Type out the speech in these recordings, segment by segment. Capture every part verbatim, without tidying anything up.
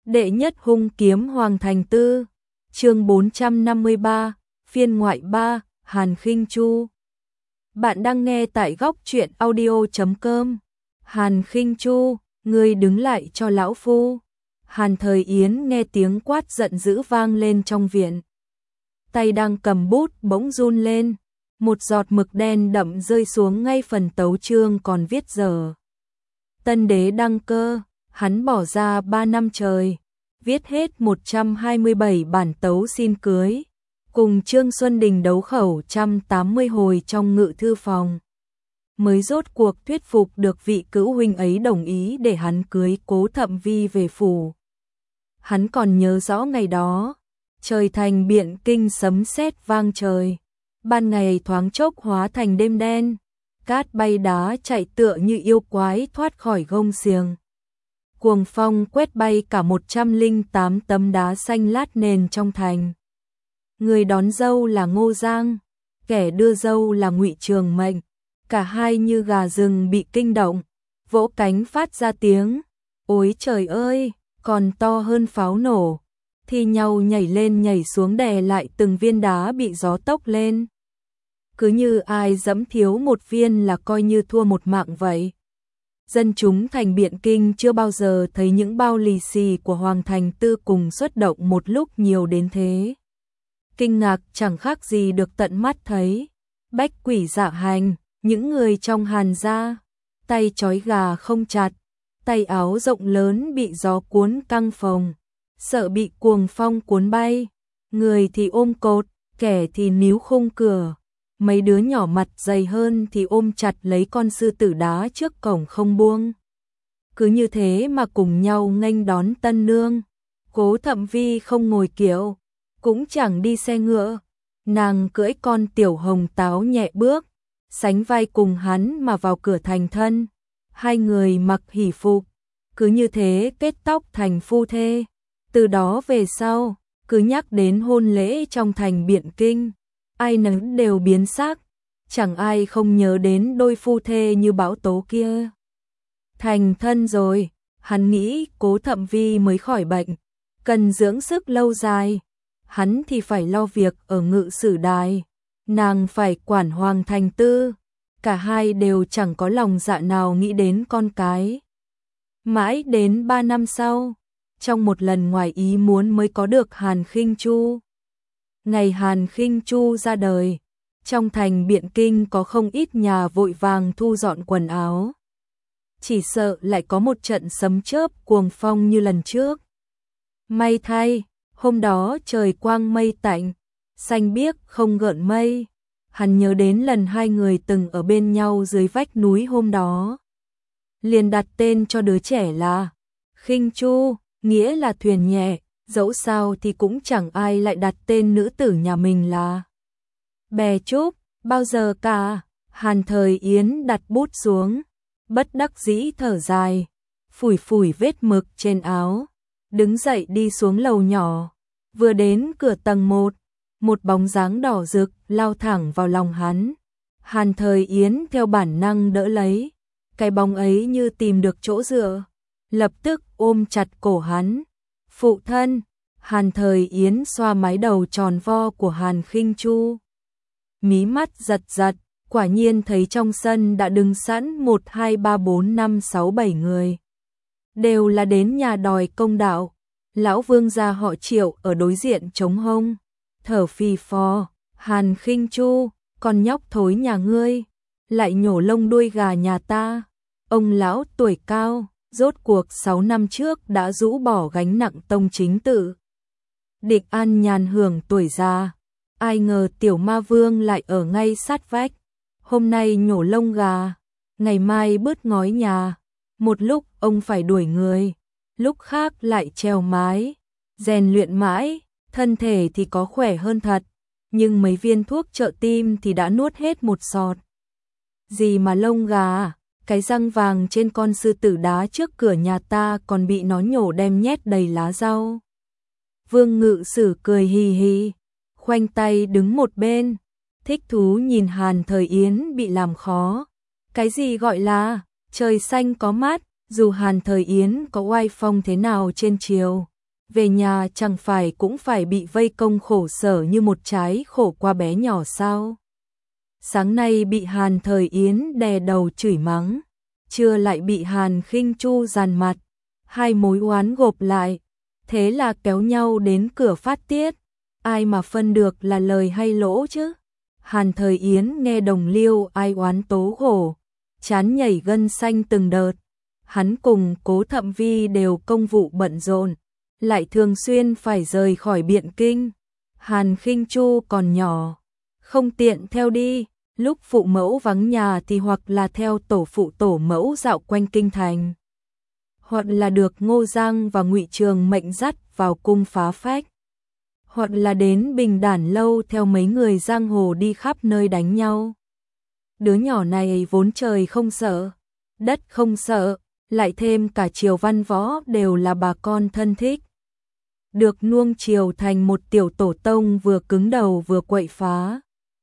Đệ nhất hung kiếm Hoàng Thành Tư, chương bốn trăm năm mươi ba, phiên ngoại ba, Hàn Khinh Chu. Bạn đang nghe tại góc truyện audio chấm com. Hàn Khinh Chu, ngươi đứng lại cho lão phu. Hàn Thời Yến nghe tiếng quát giận dữ vang lên trong viện. Tay đang cầm bút bỗng run lên, một giọt mực đen đậm rơi xuống ngay phần tấu chương còn viết giờ. Tân đế đăng cơ, hắn bỏ ra ba năm trời, viết hết một trăm hai mươi bảy bản tấu xin cưới, cùng Trương Xuân Đình đấu khẩu một trăm tám mươi hồi trong ngự thư phòng. Mới rốt cuộc thuyết phục được vị cữu huynh ấy đồng ý để hắn cưới Cố Thậm Vi về phủ. Hắn còn nhớ rõ ngày đó, trời thành Biện Kinh sấm sét vang trời, ban ngày thoáng chốc hóa thành đêm đen, cát bay đá chạy tựa như yêu quái thoát khỏi gông xiềng. Cuồng phong quét bay cả một trăm lẻ tám tấm đá xanh lát nền trong thành. Người đón dâu là Ngô Giang, kẻ đưa dâu là Ngụy Trường Mệnh, cả hai như gà rừng bị kinh động, vỗ cánh phát ra tiếng, ôi trời ơi, còn to hơn pháo nổ, thi nhau nhảy lên nhảy xuống đè lại từng viên đá bị gió tốc lên. Cứ như ai dẫm thiếu một viên là coi như thua một mạng vậy. Dân chúng thành Biện Kinh chưa bao giờ thấy những bao lì xì của Hoàng Thành Tư cùng xuất động một lúc nhiều đến thế. Kinh ngạc chẳng khác gì được tận mắt thấy. Bách quỷ dạ hành, những người trong Hàn gia, tay trói gà không chặt, tay áo rộng lớn bị gió cuốn căng phồng, sợ bị cuồng phong cuốn bay, người thì ôm cột, kẻ thì níu khung cửa. Mấy đứa nhỏ mặt dày hơn thì ôm chặt lấy con sư tử đá trước cổng không buông. Cứ như thế mà cùng nhau nghênh đón tân nương. Cố Thậm Vi không ngồi kiệu, cũng chẳng đi xe ngựa, nàng cưỡi con tiểu hồng táo nhẹ bước, sánh vai cùng hắn mà vào cửa thành thân. Hai người mặc hỷ phục, cứ như thế kết tóc thành phu thê. Từ đó về sau, cứ nhắc đến hôn lễ trong thành Biện Kinh, ai nấy đều biến sắc, chẳng ai không nhớ đến đôi phu thê như bão tố kia. Thành thân rồi, hắn nghĩ Cố Thậm Vi mới khỏi bệnh, cần dưỡng sức lâu dài, hắn thì phải lo việc ở ngự sử đài, nàng phải quản Hoàng Thành Tư, cả hai đều chẳng có lòng dạ nào nghĩ đến con cái. Mãi đến ba năm sau, trong một lần ngoài ý muốn mới có được Hàn Khinh Chu. Ngày Hàn Khinh Chu ra đời, trong thành Biện Kinh có không ít nhà vội vàng thu dọn quần áo. Chỉ sợ lại có một trận sấm chớp cuồng phong như lần trước. May thay, hôm đó trời quang mây tạnh, xanh biếc không gợn mây. Hắn nhớ đến lần hai người từng ở bên nhau dưới vách núi hôm đó. Liền đặt tên cho đứa trẻ là Khinh Chu, nghĩa là thuyền nhẹ. Dẫu sao thì cũng chẳng ai lại đặt tên nữ tử nhà mình là Bè Trúc, bao giờ cả. Hàn Thời Yến đặt bút xuống, bất đắc dĩ thở dài, phủi phủi vết mực trên áo, đứng dậy đi xuống lầu nhỏ. Vừa đến cửa tầng một, một bóng dáng đỏ rực lao thẳng vào lòng hắn. Hàn Thời Yến theo bản năng đỡ lấy, cái bóng ấy như tìm được chỗ dựa, lập tức ôm chặt cổ hắn. Phụ thân. Hàn Thời Yến xoa mái đầu tròn vo của Hàn Khinh Chu, mí mắt giật giật, quả nhiên thấy trong sân đã đứng sẵn một hai ba bốn năm sáu bảy người, đều là đến nhà đòi công đạo. Lão vương gia họ Triệu ở đối diện trống hông, thở phì phò. Hàn Khinh Chu, con nhóc thối nhà ngươi, lại nhổ lông đuôi gà nhà ta. Ông lão tuổi cao, rốt cuộc sáu năm trước đã rũ bỏ gánh nặng tông chính tự, định an nhàn hưởng tuổi già. Ai ngờ tiểu ma vương lại ở ngay sát vách, hôm nay nhổ lông gà, ngày mai bứt ngói nhà. Một lúc ông phải đuổi người, lúc khác lại treo mái, rèn luyện mãi, thân thể thì có khỏe hơn thật, nhưng mấy viên thuốc trợ tim thì đã nuốt hết một sọt. Gì mà lông gà, cái răng vàng trên con sư tử đá trước cửa nhà ta còn bị nó nhổ đem nhét đầy lá rau. Vương Ngự Sử cười hì hì, khoanh tay đứng một bên, thích thú nhìn Hàn Thời Yến bị làm khó. Cái gì gọi là trời xanh có mát, dù Hàn Thời Yến có oai phong thế nào trên triều, về nhà chẳng phải cũng phải bị vây công khổ sở như một trái khổ qua bé nhỏ sao? Sáng nay bị Hàn Thời Yến đè đầu chửi mắng, trưa lại bị Hàn Khinh Chu giàn mặt, hai mối oán gộp lại, thế là kéo nhau đến cửa phát tiết, ai mà phân được là lời hay lỗ chứ? Hàn Thời Yến nghe đồng liêu ai oán tố khổ, chán nhảy gân xanh từng đợt, hắn cùng Cố Thậm Vi đều công vụ bận rộn, lại thường xuyên phải rời khỏi Biện Kinh. Hàn Khinh Chu còn nhỏ, không tiện theo đi, lúc phụ mẫu vắng nhà thì hoặc là theo tổ phụ tổ mẫu dạo quanh kinh thành, hoặc là được Ngô Giang và Ngụy Trường mệnh dắt vào cung phá phách, hoặc là đến Bình Đản lâu theo mấy người giang hồ đi khắp nơi đánh nhau. Đứa nhỏ này vốn trời không sợ, đất không sợ, lại thêm cả Triều văn võ đều là bà con thân thích. Được nuông chiều thành một tiểu tổ tông vừa cứng đầu vừa quậy phá.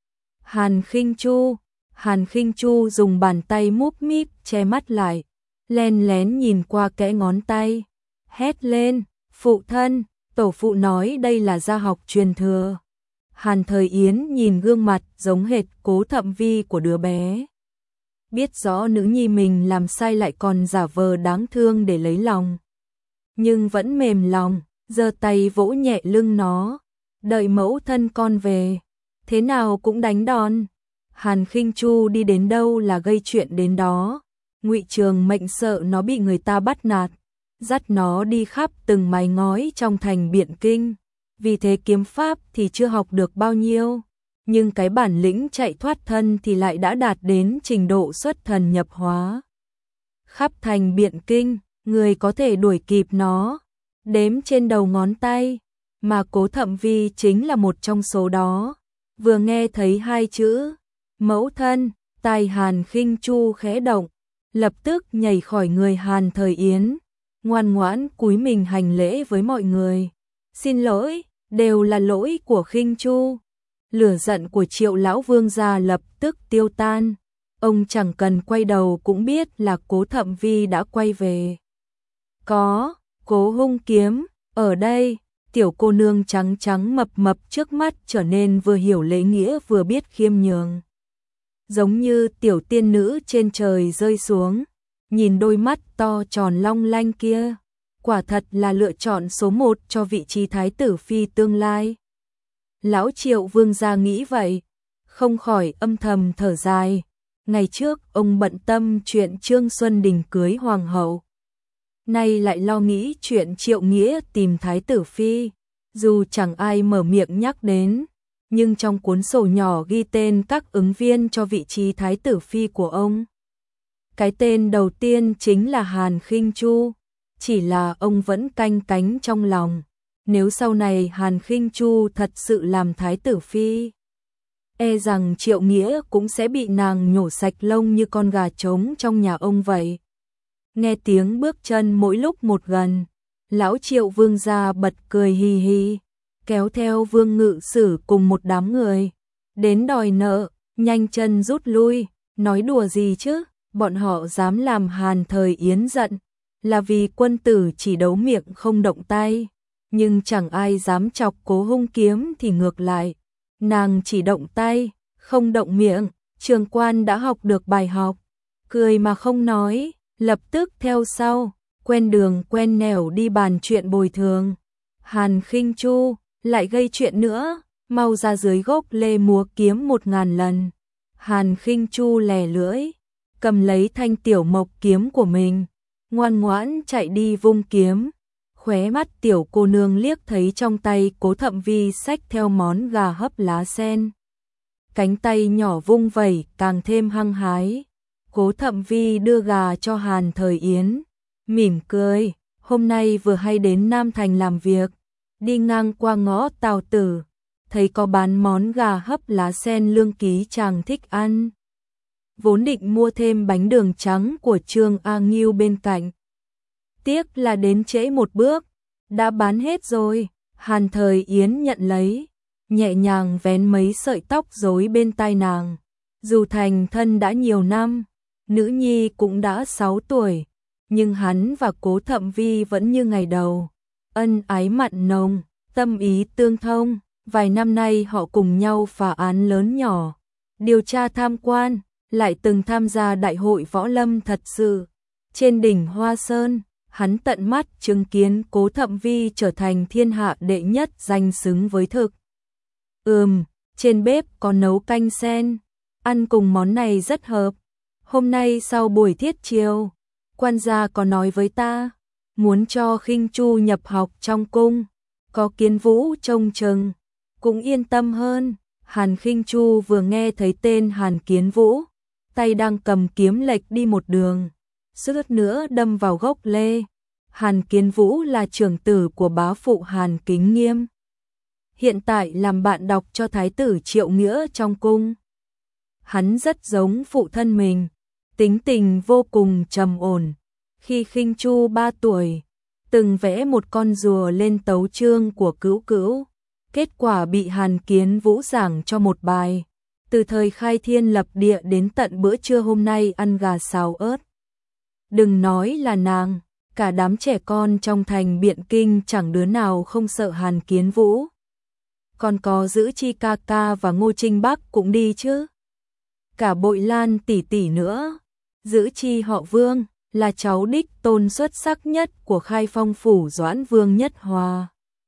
Hàn Khinh Chu, Hàn Khinh Chu dùng bàn tay múp míp che mắt lại, len lén nhìn qua kẽ ngón tay, hét lên, phụ thân, tổ phụ nói đây là gia học truyền thừa. Hàn Thời Yến nhìn gương mặt giống hệt Cố Thậm Vi của đứa bé. Biết rõ nữ nhi mình làm sai lại còn giả vờ đáng thương để lấy lòng. Nhưng vẫn mềm lòng, giơ tay vỗ nhẹ lưng nó, đợi mẫu thân con về, thế nào cũng đánh đòn. Hàn Khinh Chu đi đến đâu là gây chuyện đến đó. Ngụy Trường mệnh sợ nó bị người ta bắt nạt, dắt nó đi khắp từng mái ngói trong thành Biện Kinh. Vì thế kiếm pháp thì chưa học được bao nhiêu, nhưng cái bản lĩnh chạy thoát thân thì lại đã đạt đến trình độ xuất thần nhập hóa. Khắp thành Biện Kinh, người có thể đuổi kịp nó, đếm trên đầu ngón tay, mà Cố Thậm Vi chính là một trong số đó. Vừa nghe thấy hai chữ mẫu thân, tai Hàn Khinh Chu khẽ động, lập tức nhảy khỏi người Hàn Thời Yến, ngoan ngoãn cúi mình hành lễ với mọi người. Xin lỗi, đều là lỗi của Khinh Chu. Lửa giận của Triệu lão vương gia lập tức tiêu tan, ông chẳng cần quay đầu cũng biết là Cố Thậm Vi đã quay về. Có, Cố Hung Kiếm, ở đây. Tiểu cô nương trắng trắng mập mập trước mắt trở nên vừa hiểu lễ nghĩa vừa biết khiêm nhường. Giống như tiểu tiên nữ trên trời rơi xuống, nhìn đôi mắt to tròn long lanh kia, quả thật là lựa chọn số một cho vị trí thái tử phi tương lai. Lão Triệu vương gia nghĩ vậy, không khỏi âm thầm thở dài. Ngày trước ông bận tâm chuyện Trương Xuân Đình cưới hoàng hậu, nay lại lo nghĩ chuyện Triệu Nghĩa tìm thái tử phi. Dù chẳng ai mở miệng nhắc đến, nhưng trong cuốn sổ nhỏ ghi tên các ứng viên cho vị trí thái tử phi của ông. Cái tên đầu tiên chính là Hàn Khinh Chu, chỉ là ông vẫn canh cánh trong lòng. Nếu sau này Hàn Khinh Chu thật sự làm thái tử phi, e rằng Triệu Nghĩa cũng sẽ bị nàng nhổ sạch lông như con gà trống trong nhà ông vậy. Nghe tiếng bước chân mỗi lúc một gần, lão Triệu vương gia bật cười hì hì, kéo theo Vương Ngự Sử cùng một đám người đến đòi nợ, nhanh chân rút lui. Nói đùa gì chứ, bọn họ dám làm Hàn Thời Yến giận là vì quân tử chỉ đấu miệng không động tay, nhưng chẳng ai dám chọc Cố Hung Kiếm thì ngược lại, nàng chỉ động tay không động miệng. Trường Quan đã học được bài học, cười mà không nói, lập tức theo sau, quen đường quen nẻo đi bàn chuyện bồi thường. Hàn Khinh Chu lại gây chuyện nữa, mau ra dưới gốc lê múa kiếm một ngàn lần. Hàn Khinh Chu lè lưỡi, cầm lấy thanh tiểu mộc kiếm của mình, ngoan ngoãn chạy đi vung kiếm. Khóe mắt tiểu cô nương liếc thấy trong tay Cố Thậm Vi xách theo món gà hấp lá sen, cánh tay nhỏ vung vẩy càng thêm hăng hái. Cố Thậm Vi đưa gà cho Hàn Thời Yến, mỉm cười, hôm nay vừa hay đến Nam Thành làm việc, đi ngang qua ngõ Tào Tử, thấy có bán món gà hấp lá sen lương ký chàng thích ăn. Vốn định mua thêm bánh đường trắng của Trương A Nghiêu bên cạnh, tiếc là đến trễ một bước, đã bán hết rồi. Hàn Thời Yến nhận lấy, nhẹ nhàng vén mấy sợi tóc rối bên tai nàng. Dù thành thân đã nhiều năm, nữ nhi cũng đã sáu tuổi, nhưng hắn và Cố Thậm Vi vẫn như ngày đầu. ân ái mặn nồng, tâm ý tương thông. Vài năm nay họ cùng nhau phá án lớn nhỏ, điều tra tham quan, lại từng tham gia đại hội võ lâm thật sự. Trên đỉnh Hoa Sơn, hắn tận mắt chứng kiến Cố Thậm Vi trở thành thiên hạ đệ nhất danh xứng với thực. Ừm, trên bếp có nấu canh sen, ăn cùng món này rất hợp. Hôm nay sau buổi thiết chiều, quan gia có nói với ta, muốn cho Khinh Chu nhập học trong cung, có Kiến Vũ trông chừng, cũng yên tâm hơn. Hàn Khinh Chu vừa nghe thấy tên Hàn Kiến Vũ, tay đang cầm kiếm lệch đi một đường, suýt nữa đâm vào gốc lê. Hàn Kiến Vũ là trưởng tử của bá phụ Hàn Kính Nghiêm, hiện tại làm bạn đọc cho thái tử Triệu Nghĩa trong cung. Hắn rất giống phụ thân mình, tính tình vô cùng trầm ổn. Khi Khinh Chu ba tuổi, từng vẽ một con rùa lên tấu chương của Cữu Cữu, kết quả bị Hàn Kiến Vũ giảng cho một bài. Từ thời khai thiên lập địa đến tận bữa trưa hôm nay ăn gà xào ớt. Đừng nói là nàng, cả đám trẻ con trong thành Biện Kinh chẳng đứa nào không sợ Hàn Kiến Vũ. Còn có Giữ Chi ca ca và Ngô Trinh Bắc cũng đi chứ. Cả Bội Lan tỷ tỷ nữa. Giữ Chi họ Vương, là cháu đích tôn xuất sắc nhất của Khai Phong phủ Doãn Vương Nhất Hòa.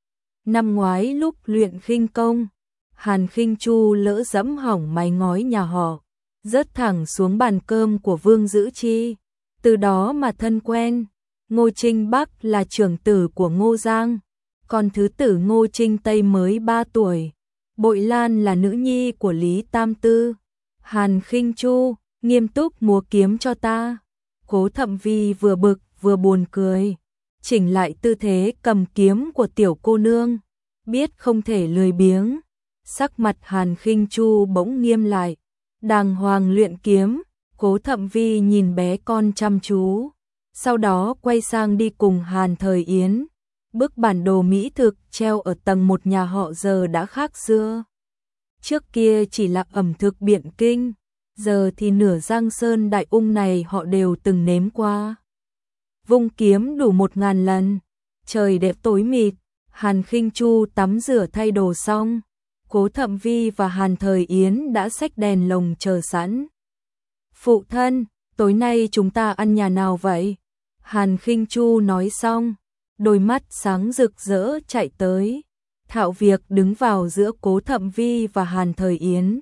Năm ngoái lúc luyện khinh công, Hàn Khinh Chu lỡ dẫm hỏng mái ngói nhà họ, rớt thẳng xuống bàn cơm của Vương Giữ Chi. Từ đó mà thân quen. Ngô Trinh Bắc là trưởng tử của Ngô Giang, còn thứ tử Ngô Trinh Tây mới ba tuổi. Bội Lan là nữ nhi của Lý Tam Tư. Hàn Khinh Chu, nghiêm túc múa kiếm cho ta. Cố Thậm Vi vừa bực vừa buồn cười, chỉnh lại tư thế cầm kiếm của tiểu cô nương, biết không thể lười biếng. Sắc mặt Hàn Khinh Chu bỗng nghiêm lại, đàng hoàng luyện kiếm. Cố Thậm Vi nhìn bé con chăm chú, sau đó quay sang đi cùng Hàn Thời Yến. Bức bản đồ mỹ thực treo ở tầng một nhà họ giờ đã khác xưa. Trước kia chỉ là ẩm thực Biện Kinh, giờ thì nửa Giang Sơn Đại Ung này họ đều từng nếm qua. Vung kiếm đủ một ngàn lần, trời đẹp tối mịt. Hàn Khinh Chu tắm rửa thay đồ xong, Cố Thậm Vi và Hàn Thời Yến đã xách đèn lồng chờ sẵn. Phụ thân, tối nay chúng ta ăn nhà nào vậy? Hàn Khinh Chu nói xong, đôi mắt sáng rực rỡ chạy tới. Thạo Việc đứng vào giữa Cố Thậm Vi và Hàn Thời Yến,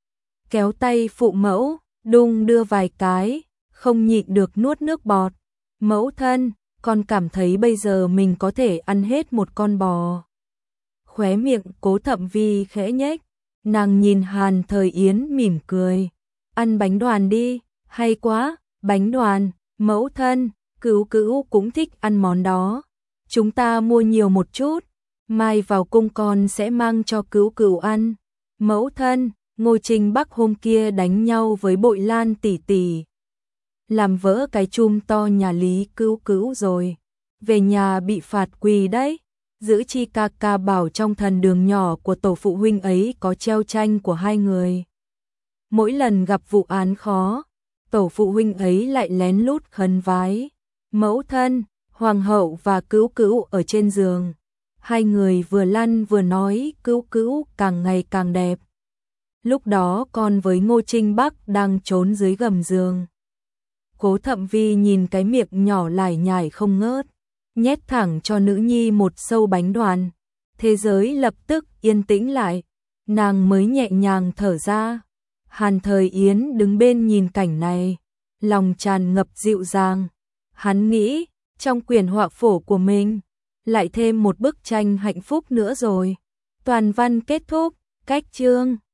kéo tay phụ mẫu, đung đưa vài cái, không nhịn được nuốt nước bọt. Mẫu thân, con cảm thấy bây giờ mình có thể ăn hết một con bò. Khóe miệng Cố Thậm Vi khẽ nhếch, nàng nhìn Hàn Thời Yến mỉm cười. Ăn bánh đoàn đi, hay quá, bánh đoàn, mẫu thân, Cữu Cữu cũng thích ăn món đó. Chúng ta mua nhiều một chút, mai vào cung con sẽ mang cho Cữu Cữu ăn. Mẫu thân, Ngô Trinh Bắc hôm kia đánh nhau với Bội Lan tỷ tỷ, làm vỡ cái chum to nhà Lý Cữu Cữu rồi, về nhà bị phạt quỳ đấy. Giữ Chi ca ca bảo trong thần đường nhỏ của tổ phụ huynh ấy có treo tranh của hai người. Mỗi lần gặp vụ án khó, tổ phụ huynh ấy lại lén lút khấn vái. Mẫu thân, hoàng hậu và Cữu Cữu ở trên giường, hai người vừa lăn vừa nói Cữu Cữu càng ngày càng đẹp. Lúc đó con với Ngô Trinh Bắc đang trốn dưới gầm giường. Cố Thậm Vi nhìn cái miệng nhỏ lải nhải không ngớt, nhét thẳng cho nữ nhi một sâu bánh đoàn. Thế giới lập tức yên tĩnh lại, nàng mới nhẹ nhàng thở ra. Hàn Thời Yến đứng bên nhìn cảnh này, lòng tràn ngập dịu dàng. Hắn nghĩ, trong quyển họa phổ của mình, lại thêm một bức tranh hạnh phúc nữa rồi. Toàn văn kết thúc, cách chương.